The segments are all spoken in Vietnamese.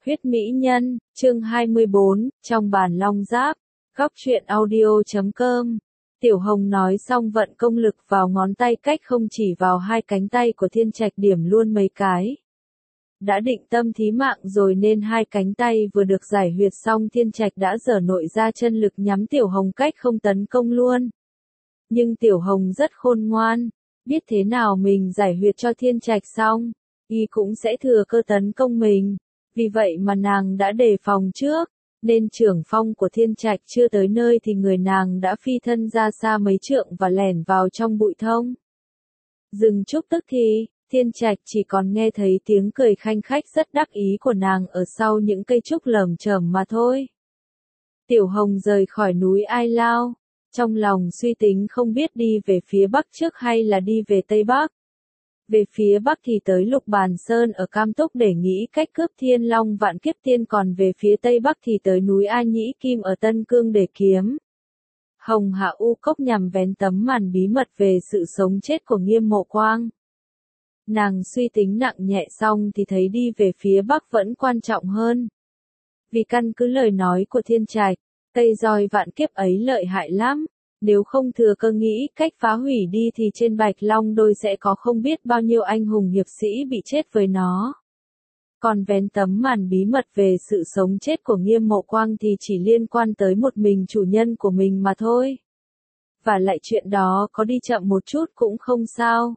Huyết Mỹ Nhân, chương 24, trong bản long giáp, góc truyện audio.com. Tiểu Hồng nói xong vận công lực vào ngón tay cách không chỉ vào hai cánh tay của Thiên Trạch điểm luôn mấy cái. Đã định tâm thí mạng rồi nên hai cánh tay vừa được giải huyệt xong Thiên Trạch đã giở nội ra chân lực nhắm Tiểu Hồng cách không tấn công luôn. Nhưng Tiểu Hồng rất khôn ngoan, biết thế nào mình giải huyệt cho Thiên Trạch xong, y cũng sẽ thừa cơ tấn công mình. Vì vậy mà nàng đã đề phòng trước, nên trưởng phong của Thiên Trạch chưa tới nơi thì người nàng đã phi thân ra xa mấy trượng và lẻn vào trong bụi thông. Dừng chút tức thì, Thiên Trạch chỉ còn nghe thấy tiếng cười khanh khách rất đắc ý của nàng ở sau những cây trúc lởm chởm mà thôi. Tiểu Hồng rời khỏi núi Ai Lao, trong lòng suy tính không biết đi về phía Bắc trước hay là đi về Tây Bắc. Về phía Bắc thì tới Lục Bàn Sơn ở Cam Túc để nghĩ cách cướp Thiên Long Vạn Kiếp Tiên, còn về phía Tây Bắc thì tới núi A Nhĩ Kim ở Tân Cương để kiếm Hồng Hạ U Cốc nhằm vén tấm màn bí mật về sự sống chết của Nghiêm Mộ Quang. Nàng suy tính nặng nhẹ xong thì thấy đi về phía Bắc vẫn quan trọng hơn. Vì căn cứ lời nói của Thiên Trạch, cây roi vạn kiếp ấy lợi hại lắm. Nếu không thừa cơ nghĩ cách phá hủy đi thì trên Bạch Long Đôi sẽ có không biết bao nhiêu anh hùng hiệp sĩ bị chết với nó. Còn vén tấm màn bí mật về sự sống chết của Nghiêm Mộ Quang thì chỉ liên quan tới một mình chủ nhân của mình mà thôi. Và lại chuyện đó có đi chậm một chút cũng không sao.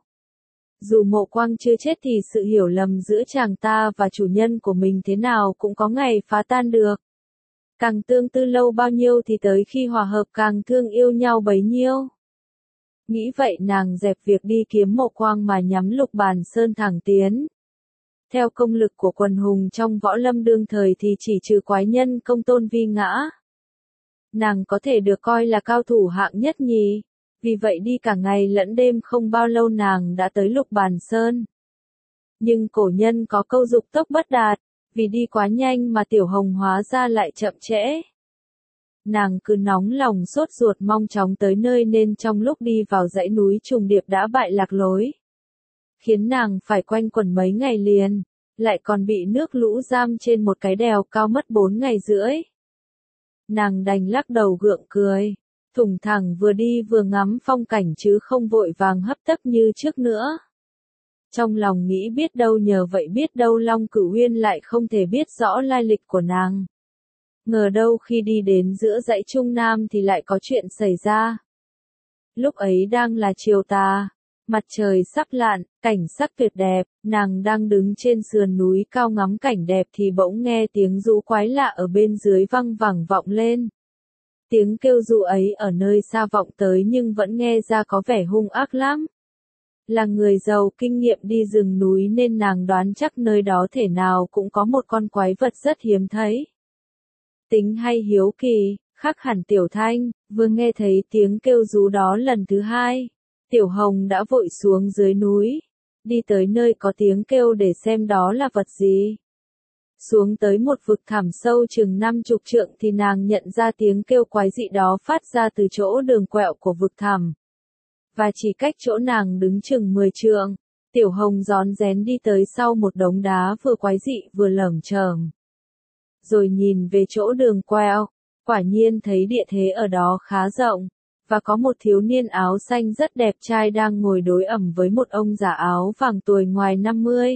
Dù Mộ Quang chưa chết thì sự hiểu lầm giữa chàng ta và chủ nhân của mình thế nào cũng có ngày phá tan được. Càng tương tư lâu bao nhiêu thì tới khi hòa hợp càng thương yêu nhau bấy nhiêu. Nghĩ vậy nàng dẹp việc đi kiếm Mộ Quang mà nhắm Lục Bàn Sơn thẳng tiến. Theo công lực của quần hùng trong võ lâm đương thời thì chỉ trừ quái nhân Công Tôn Vi ngã, nàng có thể được coi là cao thủ hạng nhất nhì. Vì vậy đi cả ngày lẫn đêm không bao lâu nàng đã tới Lục Bàn Sơn. Nhưng cổ nhân có câu dục tốc bất đạt. Vì đi quá nhanh mà Tiểu Hồng hóa ra lại chậm trễ. Nàng cứ nóng lòng sốt ruột mong chóng tới nơi nên trong lúc đi vào dãy núi trùng điệp đã bại lạc lối. Khiến nàng phải quanh quẩn mấy ngày liền, lại còn bị nước lũ giam trên một cái đèo cao mất 4 ngày rưỡi. Nàng đành lắc đầu gượng cười, thủng thẳng vừa đi vừa ngắm phong cảnh chứ không vội vàng hấp tấp như trước nữa. Trong lòng nghĩ biết đâu nhờ vậy biết đâu Long Cửu Huyên lại không thể biết rõ lai lịch của nàng. Ngờ đâu khi đi đến giữa dãy Trung Nam thì lại có chuyện xảy ra. Lúc ấy đang là chiều tà, mặt trời sắp lặn, cảnh sắc tuyệt đẹp, nàng đang đứng trên sườn núi cao ngắm cảnh đẹp thì bỗng nghe tiếng ru quái lạ ở bên dưới văng vẳng vọng lên. Tiếng kêu ru ấy ở nơi xa vọng tới nhưng vẫn nghe ra có vẻ hung ác lắm. Là người giàu kinh nghiệm đi rừng núi nên nàng đoán chắc nơi đó thể nào cũng có một con quái vật rất hiếm thấy. Tính hay hiếu kỳ, khác hẳn Tiểu Thanh, vừa nghe thấy tiếng kêu ru đó lần thứ hai. Tiểu Hồng đã vội xuống dưới núi, đi tới nơi có tiếng kêu để xem đó là vật gì. Xuống tới một vực thẳm sâu chừng 50 trượng thì nàng nhận ra tiếng kêu quái dị đó phát ra từ chỗ đường quẹo của vực thẳm. Và chỉ cách chỗ nàng đứng chừng 10 trượng, Tiểu Hồng rón rén đi tới sau một đống đá vừa quái dị vừa lởm chởm. Rồi nhìn về chỗ đường quẹo, quả nhiên thấy địa thế ở đó khá rộng, và có một thiếu niên áo xanh rất đẹp trai đang ngồi đối ẩm với một ông già áo vàng tuổi ngoài 50.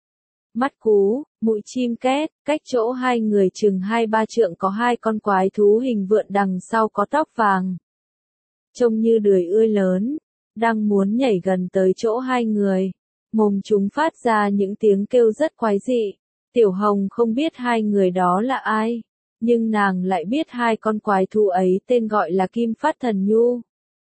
Mắt cú, mũi chim két, cách chỗ hai người chừng 2-3 trượng có hai con quái thú hình vượn đằng sau có tóc vàng. Trông như đười ươi lớn, đang muốn nhảy gần tới chỗ hai người. Mồm chúng phát ra những tiếng kêu rất quái dị. Tiểu Hồng không biết hai người đó là ai, nhưng nàng lại biết hai con quái thú ấy tên gọi là Kim Phát Thần Nhu.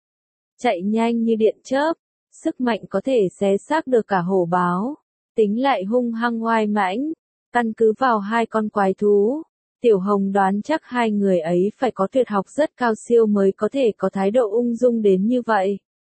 Chạy nhanh như điện chớp, sức mạnh có thể xé xác được cả hổ báo, tính lại hung hăng oai mãnh. Căn cứ vào hai con quái thú, Tiểu Hồng đoán chắc hai người ấy phải có tuyệt học rất cao siêu mới có thể có thái độ ung dung đến như vậy.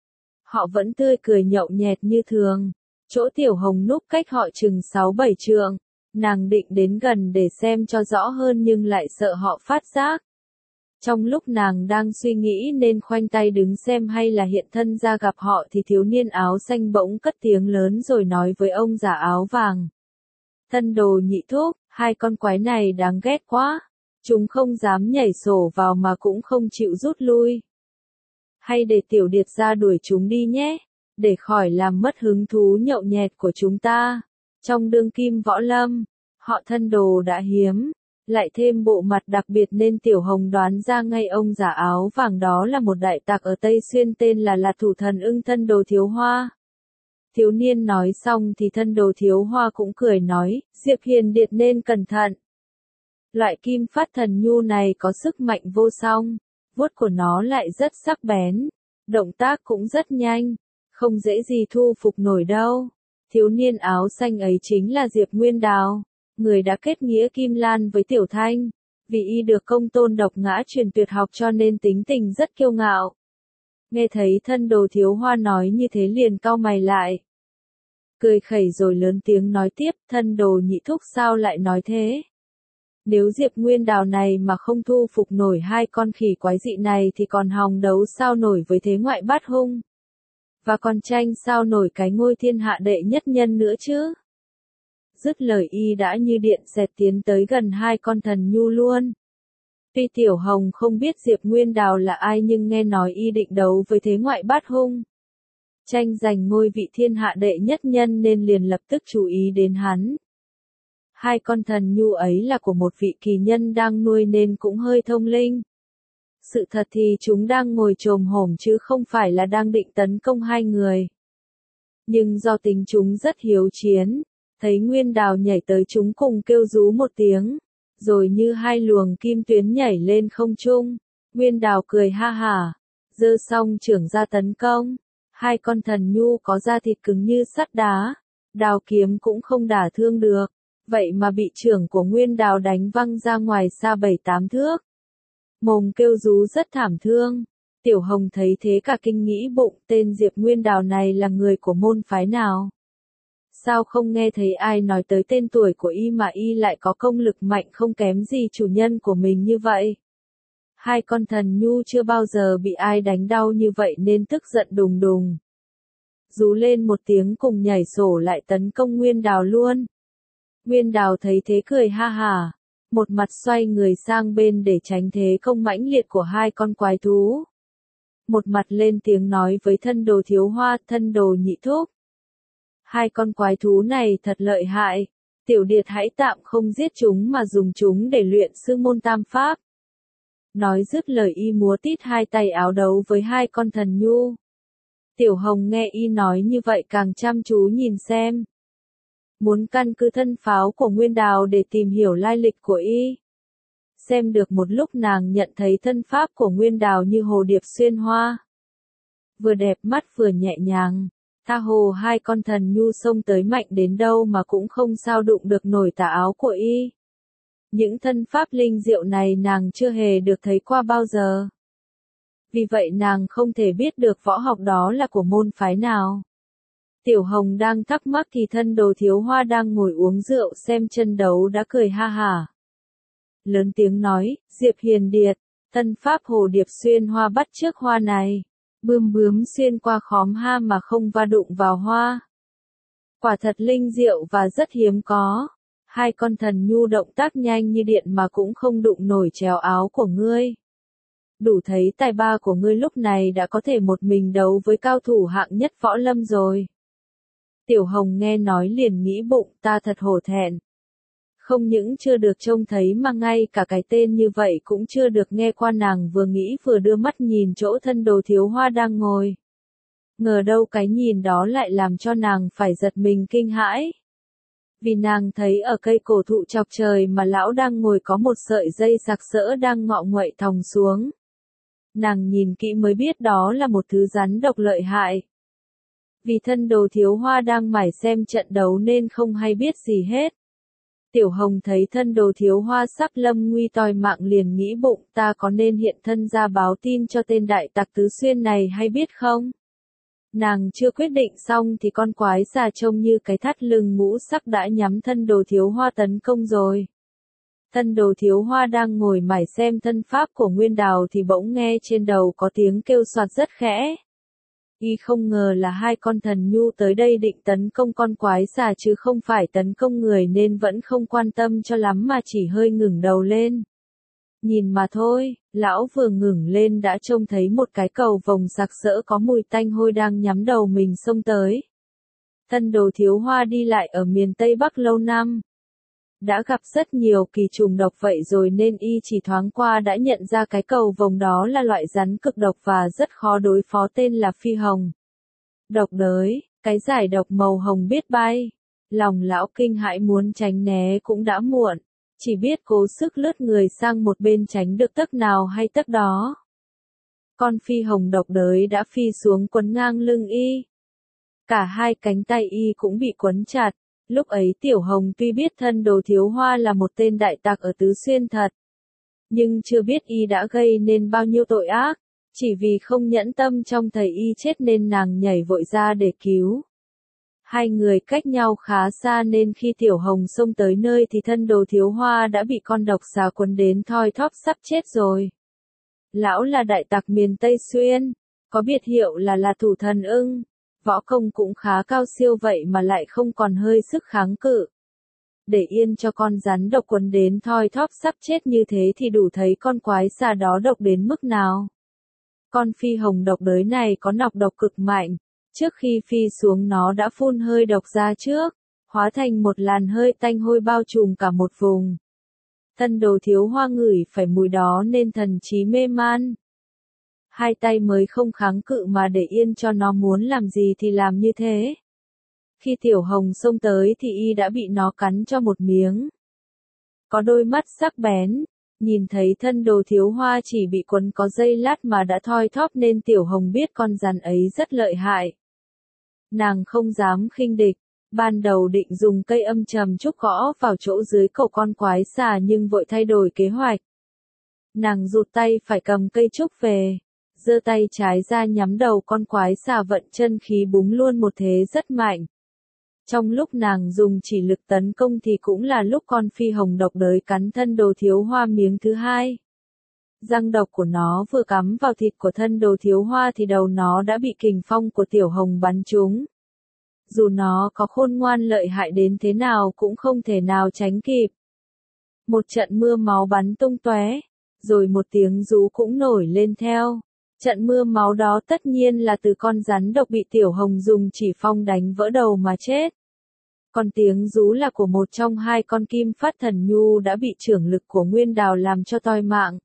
Họ vẫn tươi cười nhậu nhẹt như thường. Chỗ Tiểu Hồng núp cách họ chừng 6-7 trượng. Nàng định đến gần để xem cho rõ hơn nhưng lại sợ họ phát giác. Trong lúc nàng đang suy nghĩ nên khoanh tay đứng xem hay là hiện thân ra gặp họ thì thiếu niên áo xanh bỗng cất tiếng lớn rồi nói với ông già áo vàng. Thân đồ nhị thúc, Hai con quái này đáng ghét quá. Chúng không dám nhảy sổ vào mà cũng không chịu rút lui. Hay để Tiểu Điệt ra đuổi chúng đi nhé, để khỏi làm mất hứng thú nhậu nhẹt của chúng ta. Trong đương kim võ lâm, họ thân đồ đã hiếm, lại thêm bộ mặt đặc biệt nên Tiểu Hồng đoán ra ngay ông giả áo vàng đó là một đại tặc ở Tây Xuyên tên là thủ thần ưng thân đồ Thiếu Hoa. Thiếu niên nói xong thì thân đồ Thiếu Hoa cũng cười nói, Diệp Hiền Điệt nên cẩn thận. Loại kim phát thần nhu này có sức mạnh vô song, vuốt của nó lại rất sắc bén, động tác cũng rất nhanh, không dễ gì thu phục nổi đâu. Thiếu niên áo xanh ấy chính là Diệp Nguyên Đào, người đã kết nghĩa Kim Lan với Tiểu Thanh, vì y được công tôn độc ngã truyền tuyệt học cho nên tính tình rất kiêu ngạo. Nghe thấy thân đồ Thiếu Hoa nói như thế liền cau mày lại. Cười khẩy rồi lớn tiếng nói tiếp, thân đồ Nhị Thúc sao lại nói thế? Nếu Diệp Nguyên Đào này mà không thu phục nổi hai con khỉ quái dị này thì còn hòng đấu sao nổi với thế ngoại bát hung. Và còn tranh sao nổi cái ngôi thiên hạ đệ nhất nhân nữa chứ. Dứt lời y đã như điện xẹt tiến tới gần hai con thần nhu luôn. Tuy Tiểu Hồng không biết Diệp Nguyên Đào là ai nhưng nghe nói y định đấu với thế ngoại bát hung, tranh giành ngôi vị thiên hạ đệ nhất nhân nên liền lập tức chú ý đến hắn. Hai con thần nhu ấy là của một vị kỳ nhân đang nuôi nên cũng hơi thông linh. Sự thật thì chúng đang ngồi chồm hổm chứ không phải là đang định tấn công hai người. Nhưng do tính chúng rất hiếu chiến, thấy Nguyên Đào nhảy tới chúng cùng kêu rú một tiếng, rồi như hai luồng kim tuyến nhảy lên không trung. Nguyên Đào cười ha hả, giơ song chưởng ra tấn công. Hai con thần nhu có da thịt cứng như sắt đá, đào kiếm cũng không đả thương được. Vậy mà bị chưởng của Nguyên Đào đánh văng ra ngoài xa 7-8 thước. Mồm kêu rú rất thảm thương. Tiểu Hồng thấy thế cả kinh nghĩ bụng, tên Diệp Nguyên Đào này là người của môn phái nào? Sao không nghe thấy ai nói tới tên tuổi của y mà y lại có công lực mạnh không kém gì chủ nhân của mình như vậy? Hai con thần nhu chưa bao giờ bị ai đánh đau như vậy nên tức giận đùng đùng. Rú lên một tiếng cùng nhảy sổ lại tấn công Nguyên Đào luôn. Nguyên Đào thấy thế cười ha hả, một mặt xoay người sang bên để tránh thế công mãnh liệt của hai con quái thú. Một mặt lên tiếng nói với thân đồ Thiếu Hoa, thân đồ Nhị Thúc. Hai con quái thú này thật lợi hại, Tiểu Điệt hãy tạm không giết chúng mà dùng chúng để luyện sư môn tam pháp. Nói dứt lời y múa tít hai tay áo đấu với hai con thần nhu. Tiểu Hồng nghe y nói như vậy càng chăm chú nhìn xem. Muốn căn cứ thân pháo của Nguyên Đào để tìm hiểu lai lịch của y. Xem được một lúc nàng nhận thấy thân pháp của Nguyên Đào như hồ điệp xuyên hoa. Vừa đẹp mắt vừa nhẹ nhàng, tha hồ hai con thần nhu xông tới mạnh đến đâu mà cũng không sao đụng được nổi tà áo của y. Những thân pháp linh diệu này nàng chưa hề được thấy qua bao giờ. Vì vậy nàng không thể biết được võ học đó là của môn phái nào. Tiểu Hồng đang thắc mắc thì thân đồ Thiếu Hoa đang ngồi uống rượu xem chân đấu đã cười ha hả. Lớn tiếng nói, Diệp Hiền Điệt, thân pháp hồ điệp xuyên hoa bắt trước hoa này, bươm bướm xuyên qua khóm ha mà không va đụng vào hoa. Quả thật linh diệu và rất hiếm có. Hai con thần nhu động tác nhanh như điện mà cũng không đụng nổi chéo áo của ngươi. Đủ thấy tài ba của ngươi lúc này đã có thể một mình đấu với cao thủ hạng nhất võ lâm rồi. Tiểu Hồng nghe nói liền nghĩ bụng, ta thật hổ thẹn. Không những chưa được trông thấy mà ngay cả cái tên như vậy cũng chưa được nghe qua. Nàng vừa nghĩ vừa đưa mắt nhìn chỗ thân đồ Thiếu Hoa đang ngồi. Ngờ đâu cái nhìn đó lại làm cho nàng phải giật mình kinh hãi. Vì nàng thấy ở cây cổ thụ chọc trời mà lão đang ngồi có một sợi dây sặc sỡ đang ngọ nguậy thòng xuống. Nàng nhìn kỹ mới biết đó là một thứ rắn độc lợi hại. Vì thân đồ Thiếu Hoa đang mải xem trận đấu nên không hay biết gì hết. Tiểu Hồng thấy thân đồ Thiếu Hoa sắp lâm nguy tòi mạng liền nghĩ bụng, ta có nên hiện thân ra báo tin cho tên đại tặc Tứ Xuyên này hay biết không? Nàng chưa quyết định xong thì con quái xà trông như cái thắt lưng ngũ sắc đã nhắm thân đồ Thiếu Hoa tấn công rồi. Thân đồ Thiếu Hoa đang ngồi mải xem thân pháp của Nguyên Đào thì bỗng nghe trên đầu có tiếng kêu xoạt rất khẽ. Y không ngờ là hai con thần nhu tới đây định tấn công con quái xà chứ không phải tấn công người nên vẫn không quan tâm cho lắm mà chỉ hơi ngẩng đầu lên. Nhìn mà thôi, lão vừa ngẩng lên đã trông thấy một cái cầu vồng sặc sỡ có mùi tanh hôi đang nhắm đầu mình xông tới. Thân Đồ Thiếu Hoa đi lại ở miền Tây Bắc lâu năm. Đã gặp rất nhiều kỳ trùng độc vậy rồi nên y chỉ thoáng qua đã nhận ra cái cầu vồng đó là loại rắn cực độc và rất khó đối phó, tên là phi hồng. Độc đới, cái giải độc màu hồng biết bay. Lòng lão kinh hãi muốn tránh né cũng đã muộn, chỉ biết cố sức lướt người sang một bên tránh được tấc nào hay tấc đó. Con phi hồng độc đới đã phi xuống quấn ngang lưng y. Cả hai cánh tay y cũng bị quấn chặt. Lúc ấy Tiểu Hồng tuy biết thân Đồ Thiếu Hoa là một tên đại tặc ở Tứ Xuyên thật, nhưng chưa biết y đã gây nên bao nhiêu tội ác, chỉ vì không nhẫn tâm trông thấy y chết nên nàng nhảy vội ra để cứu. Hai người cách nhau khá xa nên khi Tiểu Hồng xông tới nơi thì thân Đồ Thiếu Hoa đã bị con độc xà quấn đến thoi thóp sắp chết rồi. Lão là đại tặc miền Tây Xuyên, có biệt hiệu là thủ thần ưng. Võ công cũng khá cao siêu vậy mà lại không còn hơi sức kháng cự. Để yên cho con rắn độc quấn đến thoi thóp sắp chết như thế thì đủ thấy con quái xà đó độc đến mức nào. Con phi hồng độc đới này có nọc độc cực mạnh, trước khi phi xuống nó đã phun hơi độc ra trước, hóa thành một làn hơi tanh hôi bao trùm cả một vùng. Thân Đồ Thiếu Hoa ngửi phải mùi đó nên thần trí mê man. Hai tay mới không kháng cự mà để yên cho nó muốn làm gì thì làm như thế. Khi Tiểu Hồng xông tới thì y đã bị nó cắn cho một miếng. Có đôi mắt sắc bén, nhìn thấy thân Đồ Thiếu Hoa chỉ bị quấn có giây lát mà đã thoi thóp nên Tiểu Hồng biết con rắn ấy rất lợi hại. Nàng không dám khinh địch, ban đầu định dùng cây âm trầm trúc gõ vào chỗ dưới cổ con quái xà nhưng vội thay đổi kế hoạch. Nàng rụt tay phải cầm cây trúc về. Giơ tay trái ra nhắm đầu con quái xà vận chân khí búng luôn một thế rất mạnh. Trong lúc nàng dùng chỉ lực tấn công thì cũng là lúc con phi hồng độc đới cắn thân Đồ Thiếu Hoa miếng thứ hai. Răng độc của nó vừa cắm vào thịt của thân Đồ Thiếu Hoa thì đầu nó đã bị kình phong của Tiểu Hồng bắn trúng. Dù nó có khôn ngoan lợi hại đến thế nào cũng không thể nào tránh kịp. Một trận mưa máu bắn tung tóe, rồi một tiếng rú cũng nổi lên theo. Trận mưa máu đó tất nhiên là từ con rắn độc bị Tiểu Hồng dùng chỉ phong đánh vỡ đầu mà chết. Còn tiếng rú là của một trong hai con kim phát thần nhu đã bị chưởng lực của Nguyên Đào làm cho toi mạng.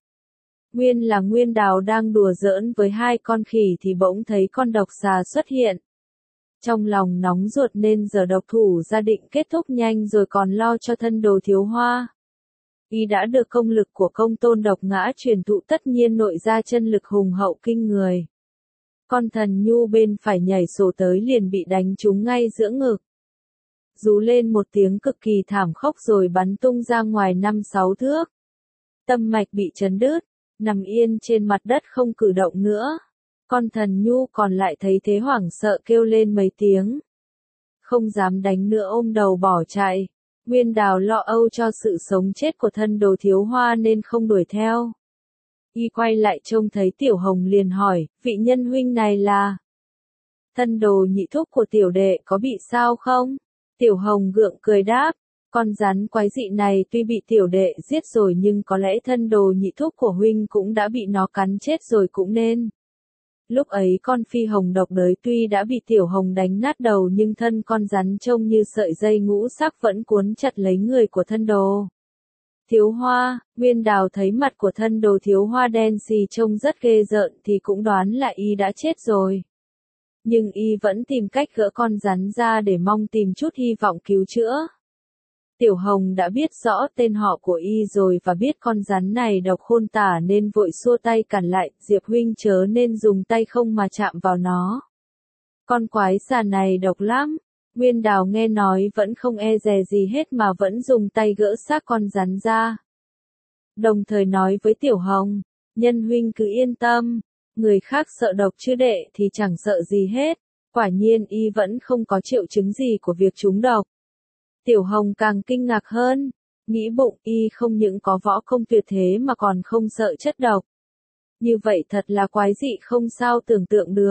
Nguyên Đào đang đùa giỡn với hai con khỉ thì bỗng thấy con độc xà xuất hiện. Trong lòng nóng ruột nên giờ độc thủ ra định kết thúc nhanh rồi còn lo cho thân Đồ Thiếu Hoa. Y đã được công lực của Công Tôn Độc Ngã truyền thụ tất nhiên nội ra chân lực hùng hậu kinh người. Con thần nhu bên phải nhảy sổ tới liền bị đánh trúng ngay giữa ngực. Rú lên một tiếng cực kỳ thảm khốc rồi bắn tung ra ngoài 5-6 thước. Tâm mạch bị chấn đứt, nằm yên trên mặt đất không cử động nữa. Con thần nhu còn lại thấy thế hoảng sợ kêu lên mấy tiếng. Không dám đánh nữa ôm đầu bỏ chạy. Nguyên Đào lo âu cho sự sống chết của thân Đồ Thiếu Hoa nên không đuổi theo. Y quay lại trông thấy Tiểu Hồng liền hỏi, vị nhân huynh này là? Thân Đồ nhị thúc của tiểu đệ có bị sao không? Tiểu Hồng gượng cười đáp, con rắn quái dị này tuy bị tiểu đệ giết rồi nhưng có lẽ thân Đồ nhị thúc của huynh cũng đã bị nó cắn chết rồi cũng nên. Lúc ấy con phi hồng độc đới tuy đã bị Tiểu Hồng đánh nát đầu nhưng thân con rắn trông như sợi dây ngũ sắc vẫn cuốn chặt lấy người của thân Đồ Thiếu Hoa. Nguyên Đào thấy mặt của thân Đồ Thiếu Hoa đen xì trông rất ghê rợn thì cũng đoán là y đã chết rồi. Nhưng y vẫn tìm cách gỡ con rắn ra để mong tìm chút hy vọng cứu chữa. Tiểu Hồng đã biết rõ tên họ của y rồi và biết con rắn này độc khôn tả nên vội xua tay cản lại, Diệp huynh chớ nên dùng tay không mà chạm vào nó. Con quái xà này độc lắm. Nguyên Đào nghe nói vẫn không e dè gì hết mà vẫn dùng tay gỡ xác con rắn ra. Đồng thời nói với Tiểu Hồng, nhân huynh cứ yên tâm, người khác sợ độc chứ đệ thì chẳng sợ gì hết. Quả nhiên y vẫn không có triệu chứng gì của việc trúng độc. Tiểu Hồng càng kinh ngạc hơn, nghĩ bụng y không những có võ công tuyệt thế mà còn không sợ chất độc. Như vậy thật là quái dị không sao tưởng tượng được.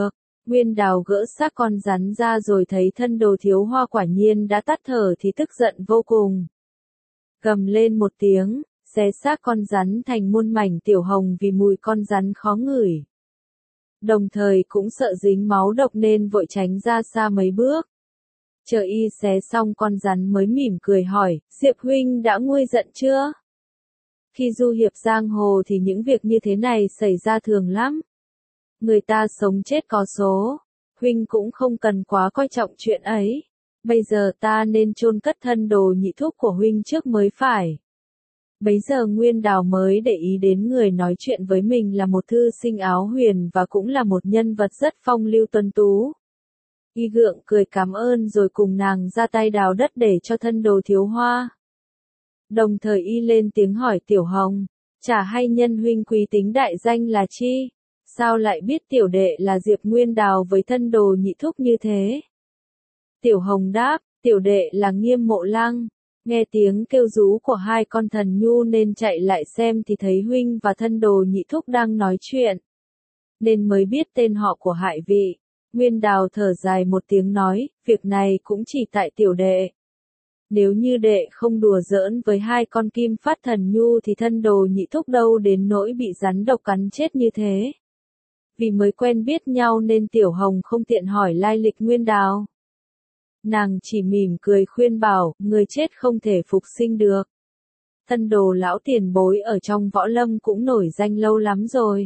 Nguyên Đào gỡ xác con rắn ra rồi thấy thân Đồ Thiếu Hoa quả nhiên đã tắt thở thì tức giận vô cùng. Gầm lên một tiếng, xé xác con rắn thành muôn mảnh. Tiểu Hồng vì mùi con rắn khó ngửi, đồng thời cũng sợ dính máu độc nên vội tránh ra xa mấy bước. Chờ y xé xong con rắn mới mỉm cười hỏi, Diệp huynh đã nguôi giận chưa? Khi du hiệp giang hồ thì những việc như thế này xảy ra thường lắm. Người ta sống chết có số, huynh cũng không cần quá coi trọng chuyện ấy. Bây giờ ta nên chôn cất thân Đồ Nhị Thúc của huynh trước mới phải. Bấy giờ Nguyên Đào mới để ý đến người nói chuyện với mình là một thư sinh áo huyền và cũng là một nhân vật rất phong lưu tuấn tú. Y gượng cười cảm ơn rồi cùng nàng ra tay đào đất để cho thân Đồ Thiếu Hoa. Đồng thời y lên tiếng hỏi Tiểu Hồng, chả hay nhân huynh quý tính đại danh là chi? Sao lại biết tiểu đệ là Diệp Nguyên Đào với thân Đồ Nhị Thúc như thế? Tiểu Hồng đáp, tiểu đệ là Nghiêm Mộ Lăng. Nghe tiếng kêu rú của hai con thần nhu nên chạy lại xem thì thấy huynh và thân Đồ Nhị Thúc đang nói chuyện, nên mới biết tên họ của hai vị. Nguyên Đào thở dài một tiếng nói, việc này cũng chỉ tại tiểu đệ. Nếu như đệ không đùa giỡn với hai con kim phát thần nhu thì thân Đồ Nhị Thúc đâu đến nỗi bị rắn độc cắn chết như thế. Vì mới quen biết nhau nên Tiểu Hồng không tiện hỏi lai lịch Nguyên Đào. Nàng chỉ mỉm cười khuyên bảo, người chết không thể phục sinh được. Thân Đồ lão tiền bối ở trong võ lâm cũng nổi danh lâu lắm rồi.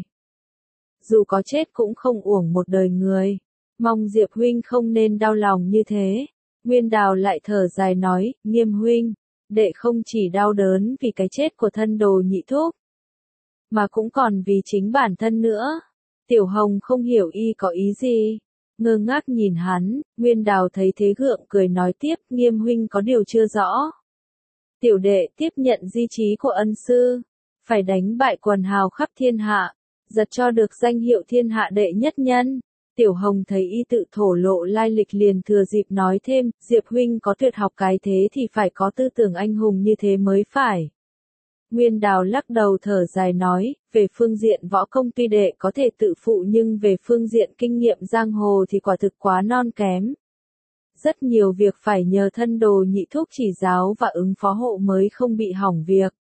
Dù có chết cũng không uổng một đời người. Mong Diệp huynh không nên đau lòng như thế. Nguyên Đào lại thở dài nói, Nghiêm huynh, đệ không chỉ đau đớn vì cái chết của thân Đồ Nhị Thúc, mà cũng còn vì chính bản thân nữa. Tiểu Hồng không hiểu y có ý gì, ngơ ngác nhìn hắn. Nguyên Đào thấy thế gượng cười nói tiếp, Nghiêm huynh có điều chưa rõ. Tiểu đệ tiếp nhận di chí của ân sư, phải đánh bại quần hào khắp thiên hạ, giật cho được danh hiệu thiên hạ đệ nhất nhân. Tiểu Hồng thấy y tự thổ lộ lai lịch liền thừa dịp nói thêm, Diệp huynh có tuyệt học cái thế thì phải có tư tưởng anh hùng như thế mới phải. Nguyên Đào lắc đầu thở dài nói, về phương diện võ công tuy đệ có thể tự phụ nhưng về phương diện kinh nghiệm giang hồ thì quả thực quá non kém. Rất nhiều việc phải nhờ thân Đồ Nhị Thúc chỉ giáo và ứng phó hộ mới không bị hỏng việc.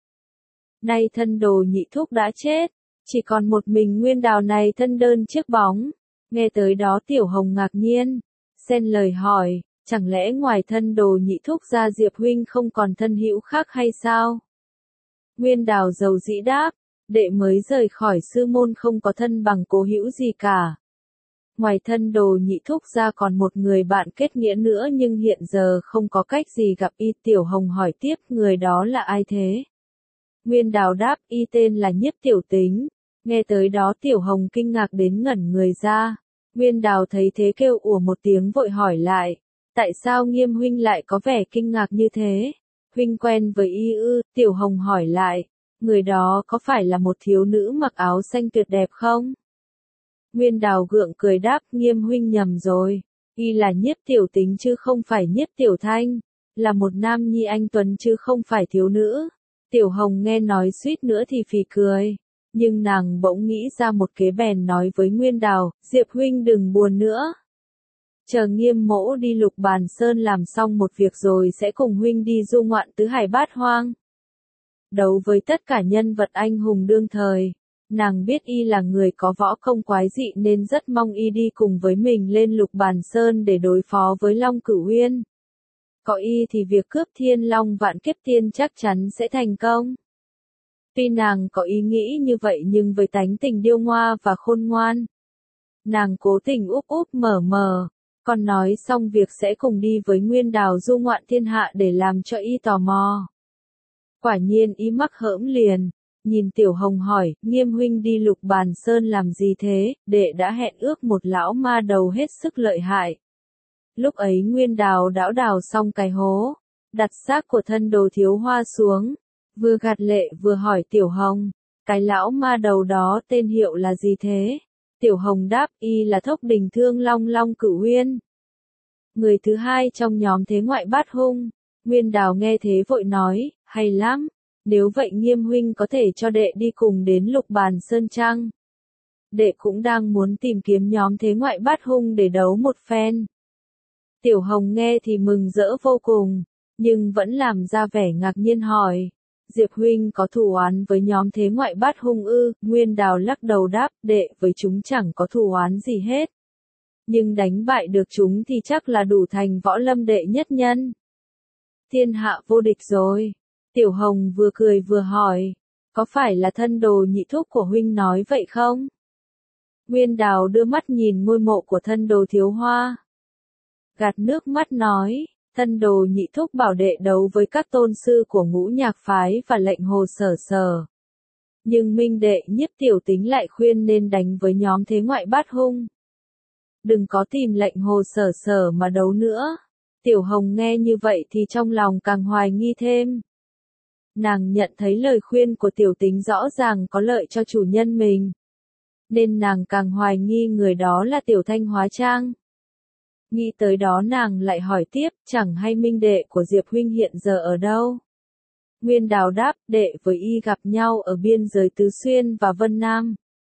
Nay thân Đồ Nhị Thúc đã chết, chỉ còn một mình Nguyên Đào này thân đơn chiếc bóng. Nghe tới đó Tiểu Hồng ngạc nhiên, xen lời hỏi, chẳng lẽ ngoài thân Đồ Nhị Thúc ra Diệp huynh không còn thân hữu khác hay sao? Nguyên Đào dầu dĩ đáp, đệ mới rời khỏi sư môn không có thân bằng cố hữu gì cả. Ngoài thân Đồ Nhị Thúc ra còn một người bạn kết nghĩa nữa nhưng hiện giờ không có cách gì gặp y. Tiểu Hồng hỏi tiếp, người đó là ai thế? Nguyên Đào đáp, y tên là Nhiếp Tiểu Tính. Nghe tới đó Tiểu Hồng kinh ngạc đến ngẩn người ra. Nguyên Đào thấy thế kêu ủa một tiếng vội hỏi lại, tại sao Nghiêm huynh lại có vẻ kinh ngạc như thế? Huynh quen với y ư? Tiểu Hồng hỏi lại, người đó có phải là một thiếu nữ mặc áo xanh tuyệt đẹp không? Nguyên Đào gượng cười đáp, Nghiêm huynh nhầm rồi, y là Nhiếp Tiểu Tính chứ không phải Nhiếp Tiểu Thanh, là một nam nhi anh tuấn chứ không phải thiếu nữ. Tiểu Hồng nghe nói suýt nữa thì phì cười, nhưng nàng bỗng nghĩ ra một kế bèn nói với Nguyên Đào, Diệp huynh đừng buồn nữa. Chờ Nghiêm mỗ đi Lục Bàn Sơn làm xong một việc rồi sẽ cùng huynh đi du ngoạn tứ hải bát hoang. Đấu với tất cả nhân vật anh hùng đương thời. Nàng biết y là người có võ công quái dị nên rất mong y đi cùng với mình lên Lục Bàn Sơn để đối phó với Long Cửu Uyên. Có y thì việc cướp Thiên Long Vạn Kiếp Tiên chắc chắn sẽ thành công. Tuy nàng có ý nghĩ như vậy nhưng với tánh tình điêu ngoa và khôn ngoan, nàng cố tình úp úp mở mờ, còn nói xong việc sẽ cùng đi với Nguyên Đào du ngoạn thiên hạ để làm cho y tò mò. Quả nhiên y mắc hỡm liền, nhìn Tiểu Hồng hỏi, Nghiêm huynh đi Lục Bàn Sơn làm gì thế? Đệ đã hẹn ước một lão ma đầu hết sức lợi hại. Lúc ấy Nguyên Đào đã đào xong cái hố, đặt xác của thân Đồ Thiếu Hoa xuống, vừa gạt lệ vừa hỏi Tiểu Hồng, cái lão ma đầu đó tên hiệu là gì thế? Tiểu Hồng đáp, y là Thốc Đình Thương Long Cửu Uyên, người thứ hai trong nhóm thế ngoại bát hung. Nguyên Đào nghe thế vội nói, hay lắm, nếu vậy Nghiêm huynh có thể cho đệ đi cùng đến Lục Bàn Sơn chăng? đệ cũng đang muốn tìm kiếm nhóm thế ngoại bát hung để đấu một phen. Tiểu Hồng nghe thì mừng rỡ vô cùng, nhưng vẫn làm ra vẻ ngạc nhiên hỏi. Diệp huynh có thù oán với nhóm thế ngoại bát hung ư? Nguyên Đào lắc đầu đáp, đệ với chúng chẳng có thù oán gì hết. Nhưng đánh bại được chúng thì chắc là đủ thành võ lâm đệ nhất nhân. Thiên hạ vô địch rồi. Tiểu Hồng vừa cười vừa hỏi, có phải là thân đồ nhị thúc của huynh nói vậy không? Nguyên Đào đưa mắt nhìn ngôi mộ của thân đồ Thiếu Hoa. Gạt nước mắt nói, thân đồ nhị thúc bảo đệ đấu với các tôn sư của Ngũ Nhạc phái và lệnh Hồ Sở Sở. Nhưng minh đệ Nhiếp Tiểu Tính lại khuyên nên đánh với nhóm thế ngoại bát hung. Đừng có tìm lệnh Hồ Sở Sở mà đấu nữa. Tiểu Hồng nghe như vậy thì trong lòng càng hoài nghi thêm. Nàng nhận thấy lời khuyên của Tiểu Tính rõ ràng có lợi cho chủ nhân mình. Nên nàng càng hoài nghi người đó là Tiểu Thanh hóa trang. Nghĩ tới đó nàng lại hỏi tiếp, chẳng hay minh đệ của Diệp huynh hiện giờ ở đâu? Nguyên Đào đáp, đệ với y gặp nhau ở biên giới Tứ Xuyên và Vân Nam.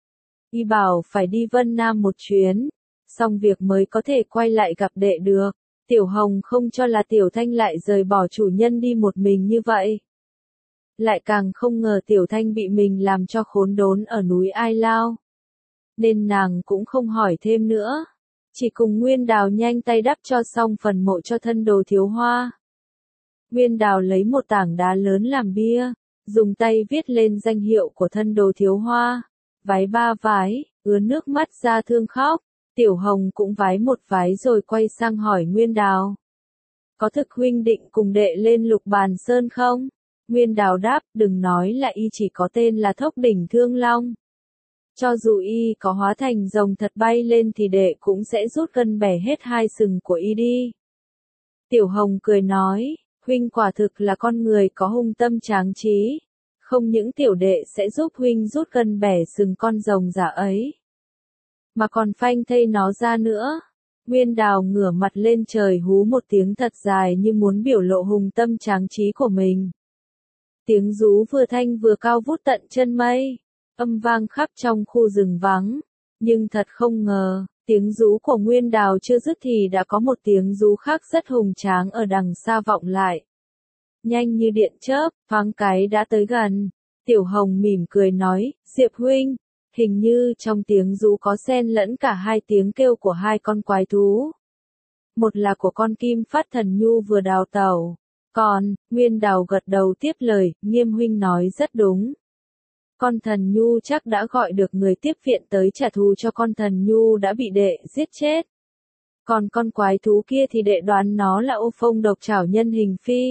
Y bảo phải đi Vân Nam một chuyến, xong việc mới có thể quay lại gặp đệ được. Tiểu Hồng không cho là Tiểu Thanh lại rời bỏ chủ nhân đi một mình như vậy. Lại càng không ngờ Tiểu Thanh bị mình làm cho khốn đốn ở núi Ai Lao. Nên nàng cũng không hỏi thêm nữa. Chỉ cùng Nguyên Đào nhanh tay đắp cho xong phần mộ cho thân đồ Thiếu Hoa. Nguyên Đào lấy một tảng đá lớn làm bia, dùng tay viết lên danh hiệu của thân đồ Thiếu Hoa. Vái 3 vái, ứa nước mắt ra thương khóc. Tiểu Hồng cũng vái một vái rồi quay sang hỏi Nguyên Đào. Có thực huynh định cùng đệ lên Lục Bàn Sơn không? Nguyên Đào đáp, đừng nói là y chỉ có tên là Thốc Đỉnh Thương Long. Cho dù y có hóa thành rồng thật bay lên thì đệ cũng sẽ rút gân bẻ hết hai sừng của y đi. Tiểu Hồng cười nói, huynh quả thực là con người có hung tâm tráng trí. Không những tiểu đệ sẽ giúp huynh rút gân bẻ sừng con rồng giả ấy, mà còn phanh thây nó ra nữa. Nguyên Đào ngửa mặt lên trời hú một tiếng thật dài như muốn biểu lộ hung tâm tráng trí của mình. Tiếng rú vừa thanh vừa cao vút tận chân mây, âm vang khắp trong khu rừng vắng. Nhưng thật không ngờ, tiếng rú của Nguyên Đào chưa dứt thì đã có một tiếng rú khác rất hùng tráng ở đằng xa vọng lại. Nhanh như điện chớp, thoáng cái đã tới gần. Tiểu Hồng mỉm cười nói, Diệp huynh, hình như trong tiếng rú có xen lẫn cả hai tiếng kêu của hai con quái thú. Một là của con Kim Phát Thần Nhu vừa đào tẩu. Còn, Nguyên Đào gật đầu tiếp lời, Nghiêm huynh nói rất đúng. Con Thần Nhu chắc đã gọi được người tiếp viện tới trả thù cho con Thần Nhu đã bị đệ giết chết. Còn con quái thú kia thì đệ đoán nó là Ô Phong Độc Trảo Nhân hình phi.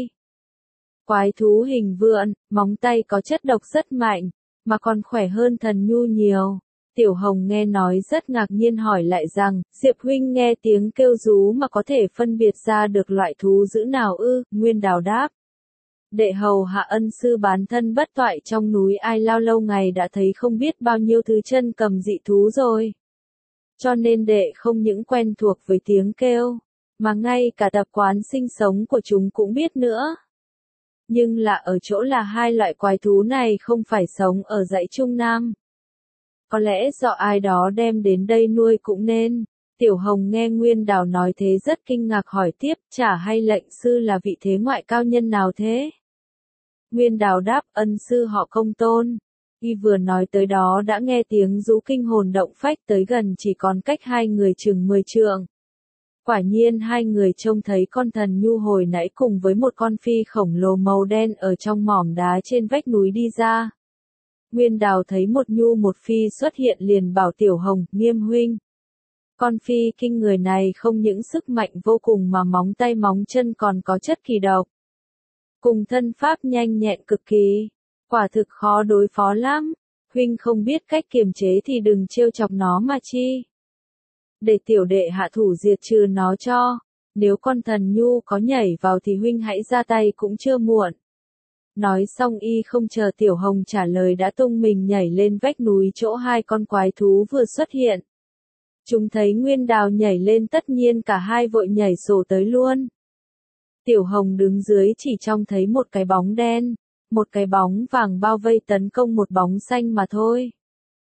Quái thú hình vượn, móng tay có chất độc rất mạnh, mà còn khỏe hơn Thần Nhu nhiều. Tiểu Hồng nghe nói rất ngạc nhiên hỏi lại rằng, Diệp huynh nghe tiếng kêu rú mà có thể phân biệt ra được loại thú dữ nào ư? Nguyên Đào đáp. Đệ hầu hạ ân sư bán thân bất toại trong núi Ai Lao lâu ngày đã thấy không biết bao nhiêu thứ chân cầm dị thú rồi. Cho nên đệ không những quen thuộc với tiếng kêu, mà ngay cả tập quán sinh sống của chúng cũng biết nữa. Nhưng là ở chỗ là hai loại quái thú này không phải sống ở dãy Trung Nam. Có lẽ do ai đó đem đến đây nuôi cũng nên. Tiểu Hồng nghe Nguyên Đào nói thế rất kinh ngạc hỏi tiếp, chả hay lệnh sư là vị thế ngoại cao nhân nào thế? Nguyên Đào đáp, ân sư họ Công Tôn. Y vừa nói tới đó đã nghe tiếng rú kinh hồn động phách tới gần chỉ còn cách hai người chừng 10 trượng. Quả nhiên hai người trông thấy con Thần Nhu hồi nãy cùng với một con phi khổng lồ màu đen ở trong mỏm đá trên vách núi đi ra. Nguyên Đào thấy một Nhu một phi xuất hiện liền bảo Tiểu Hồng, Nghiêm huynh. Con phi kinh người này không những sức mạnh vô cùng mà móng tay móng chân còn có chất kỳ độc. Cùng thân pháp nhanh nhẹn cực kỳ. Quả thực khó đối phó lắm. Huynh không biết cách kiềm chế thì đừng trêu chọc nó mà chi. Để tiểu đệ hạ thủ diệt trừ nó cho. Nếu con Thần Nhu có nhảy vào thì huynh hãy ra tay cũng chưa muộn. Nói xong y không chờ Tiểu Hồng trả lời đã tung mình nhảy lên vách núi chỗ hai con quái thú vừa xuất hiện. Chúng thấy Nguyên Đào nhảy lên tất nhiên cả hai vội nhảy sổ tới luôn. Tiểu Hồng đứng dưới chỉ trông thấy một cái bóng đen, một cái bóng vàng bao vây tấn công một bóng xanh mà thôi.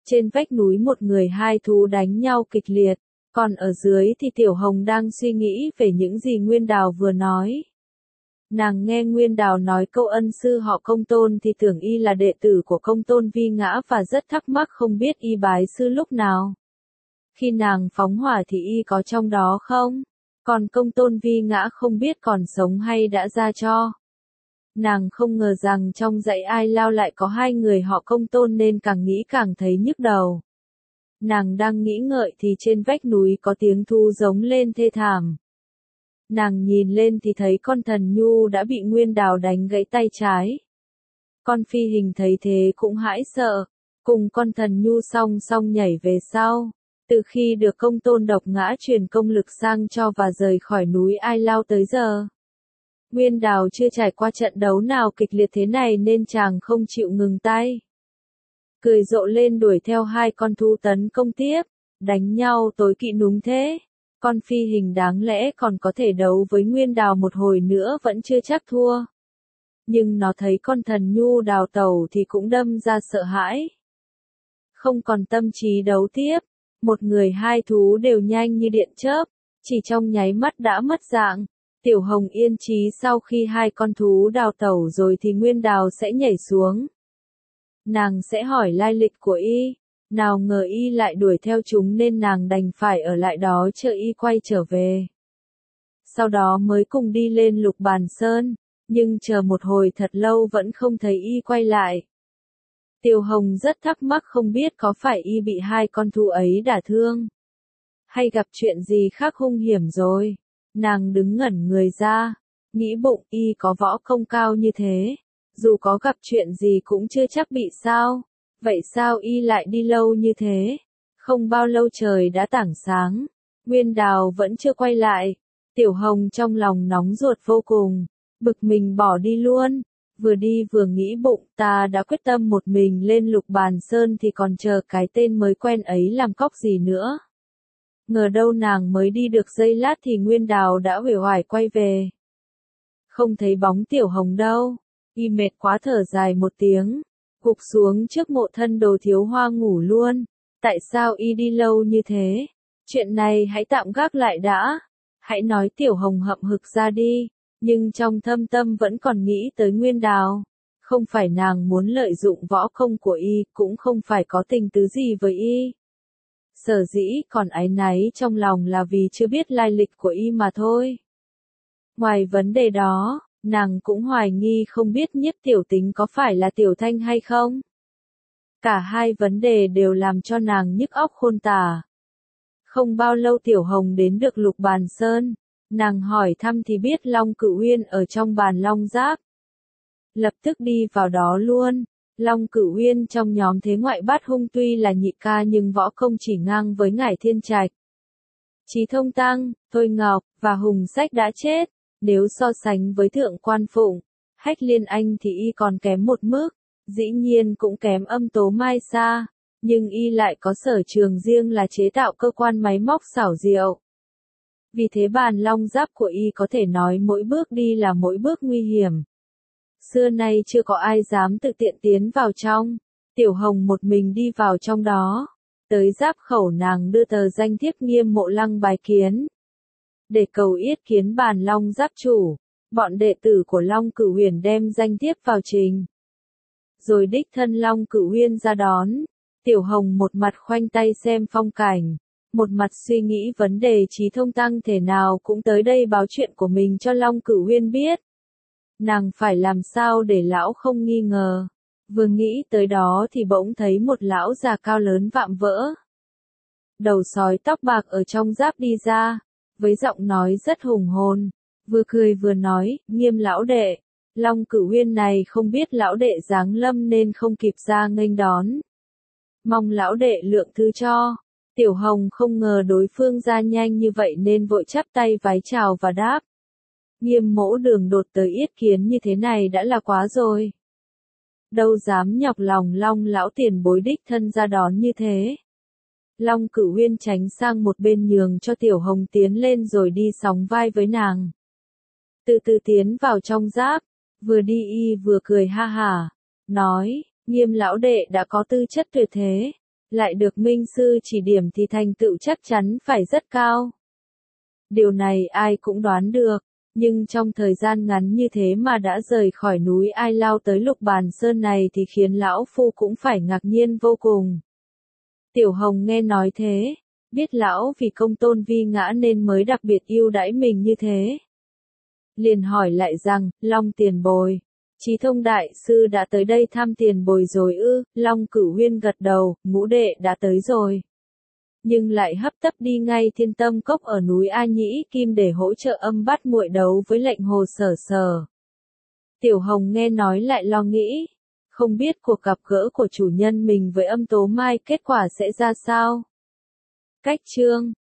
Trên vách núi một người hai thú đánh nhau kịch liệt, còn ở dưới thì Tiểu Hồng đang suy nghĩ về những gì Nguyên Đào vừa nói. Nàng nghe Nguyên Đào nói câu ân sư họ Công Tôn thì tưởng y là đệ tử của Công Tôn Vi Ngã và rất thắc mắc không biết y bái sư lúc nào. Khi nàng phóng hỏa thì y có trong đó không? Còn Công Tôn Vi Ngã không biết còn sống hay đã ra cho. Nàng không ngờ rằng trong dãy Ai Lao lại có hai người họ Công Tôn nên càng nghĩ càng thấy nhức đầu. Nàng đang nghĩ ngợi thì trên vách núi có tiếng thu giống lên thê thảm. Nàng nhìn lên thì thấy con Thần Nhu đã bị Nguyên Đào đánh gãy tay trái. Con Phi Hình thấy thế cũng hãi sợ, cùng con Thần Nhu song song nhảy về sau. Từ khi được Công Tôn Độc Ngã truyền công lực sang cho và rời khỏi núi Ai Lao tới giờ, Nguyên Đào chưa trải qua trận đấu nào kịch liệt thế này nên chàng không chịu ngừng tay. Cười rộ lên đuổi theo hai con thú tấn công tiếp, đánh nhau tối kỵ núm thế. Con Phi Hình đáng lẽ còn có thể đấu với Nguyên Đào một hồi nữa vẫn chưa chắc thua. Nhưng nó thấy con Thần Nhu đào tẩu thì cũng đâm ra sợ hãi. Không còn tâm trí đấu tiếp, một người hai thú đều nhanh như điện chớp, chỉ trong nháy mắt đã mất dạng. Tiểu Hồng yên chí sau khi hai con thú đào tẩu rồi thì Nguyên Đào sẽ nhảy xuống. Nàng sẽ hỏi lai lịch của y, nào ngờ y lại đuổi theo chúng nên nàng đành phải ở lại đó chờ y quay trở về. Sau đó mới cùng đi lên Lục Bàn Sơn, nhưng chờ một hồi thật lâu vẫn không thấy y quay lại. Tiểu Hồng rất thắc mắc không biết có phải y bị hai con thú ấy đả thương, hay gặp chuyện gì khác hung hiểm rồi. Nàng đứng ngẩn người ra, nghĩ bụng y có võ công cao như thế, dù có gặp chuyện gì cũng chưa chắc bị sao, vậy sao y lại đi lâu như thế? Không bao lâu trời đã tảng sáng, Nguyên Đào vẫn chưa quay lại, Tiểu Hồng trong lòng nóng ruột vô cùng, bực mình bỏ đi luôn, vừa đi vừa nghĩ bụng ta đã quyết tâm một mình lên Lục Bàn Sơn thì còn chờ cái tên mới quen ấy làm cóc gì nữa. Ngờ đâu nàng mới đi được giây lát thì Nguyên Đào đã uể oải quay về. Không thấy bóng Tiểu Hồng đâu, y mệt quá thở dài một tiếng, gục xuống trước mộ thân Đồ Thiếu Hoa ngủ luôn. Tại sao y đi lâu như thế? Chuyện này hãy tạm gác lại đã. Hãy nói Tiểu Hồng hậm hực ra đi, nhưng trong thâm tâm vẫn còn nghĩ tới Nguyên Đào. Không phải nàng muốn lợi dụng võ công của y, cũng không phải có tình tứ gì với y. Sở dĩ còn áy náy trong lòng là vì chưa biết lai lịch của y mà thôi. Ngoài vấn đề đó, nàng cũng hoài nghi không biết Nhiếp Tiểu Tính có phải là Tiểu Thanh hay không. Cả hai vấn đề đều làm cho nàng nhức óc khôn tả. Không bao lâu Tiểu Hồng đến được Lục Bàn Sơn, nàng hỏi thăm thì biết Long Cửu Uyên ở trong Bàn Long Giáp. Lập tức đi vào đó luôn. Long Cửu Uyên trong nhóm thế ngoại bát hung tuy là nhị ca nhưng võ công chỉ ngang với Ngải Thiên Trạch. Chí Thông Tăng, Thôi Ngọc và Hùng Sách đã chết, nếu so sánh với Thượng Quan Phụng, Hách Liên Anh thì y còn kém một mức, dĩ nhiên cũng kém Âm Tố Mai xa, nhưng y lại có sở trường riêng là chế tạo cơ quan máy móc xảo diệu. Vì thế Bàn Long Giáp của y có thể nói mỗi bước đi là mỗi bước nguy hiểm. Xưa nay chưa có ai dám tự tiện tiến vào trong. Tiểu Hồng một mình đi vào trong đó. Tới giáp khẩu nàng đưa tờ danh thiếp Nghiêm Mộ Lăng bái kiến. Để cầu yết kiến Bàn Long Giáp chủ, bọn đệ tử của Long Cửu Huyền đem danh thiếp vào trình. Rồi đích thân Long Cửu Uyên ra đón. Tiểu Hồng một mặt khoanh tay xem phong cảnh, một mặt suy nghĩ vấn đề Chí Thông Tăng thể nào cũng tới đây báo chuyện của mình cho Long Cửu Uyên biết. Nàng phải làm sao để lão không nghi ngờ. Vừa nghĩ tới đó thì bỗng thấy một lão già cao lớn vạm vỡ. Đầu sói tóc bạc ở trong giáp đi ra, với giọng nói rất hùng hồn, vừa cười vừa nói, Nghiêm lão đệ. Long Cửu Uyên này không biết lão đệ giáng lâm nên không kịp ra nghênh đón. Mong lão đệ lượng thứ cho. Tiểu Hồng không ngờ đối phương ra nhanh như vậy nên vội chắp tay vái chào và đáp. Nghiêm Mỗ đường đột tới yết kiến như thế này đã là quá rồi. Đâu dám nhọc lòng Long lão tiền bối đích thân ra đón như thế. Long Cửu Uyên tránh sang một bên nhường cho Tiểu Hồng tiến lên rồi đi sóng vai với nàng. Từ từ tiến vào trong giáp, vừa đi y vừa cười ha hả, nói, Nghiêm lão đệ đã có tư chất tuyệt thế, lại được minh sư chỉ điểm thì thành tựu chắc chắn phải rất cao. Điều này ai cũng đoán được, nhưng trong thời gian ngắn như thế mà đã rời khỏi núi Ai lao tới Lục Bàn Sơn này thì khiến lão phu cũng phải ngạc nhiên vô cùng. Tiểu Hồng nghe nói thế, biết lão vì công tôn vi ngã nên mới đặc biệt ưu đãi mình như thế. Liền hỏi lại rằng, Long tiền bối, Chí Thông đại sư đã tới đây thăm tiền bối rồi ư? Long Cửu Huyên gật đầu, ngũ đệ đã tới rồi. Nhưng lại hấp tấp đi ngay Thiên Tâm Cốc ở núi A Nhĩ Kim để hỗ trợ Âm Bát Muội đấu với Lệnh Hồ Sở Sở. Tiểu Hồng nghe nói lại lo nghĩ, không biết cuộc gặp gỡ của chủ nhân mình với Âm Tố Mai kết quả sẽ ra sao. Cách chương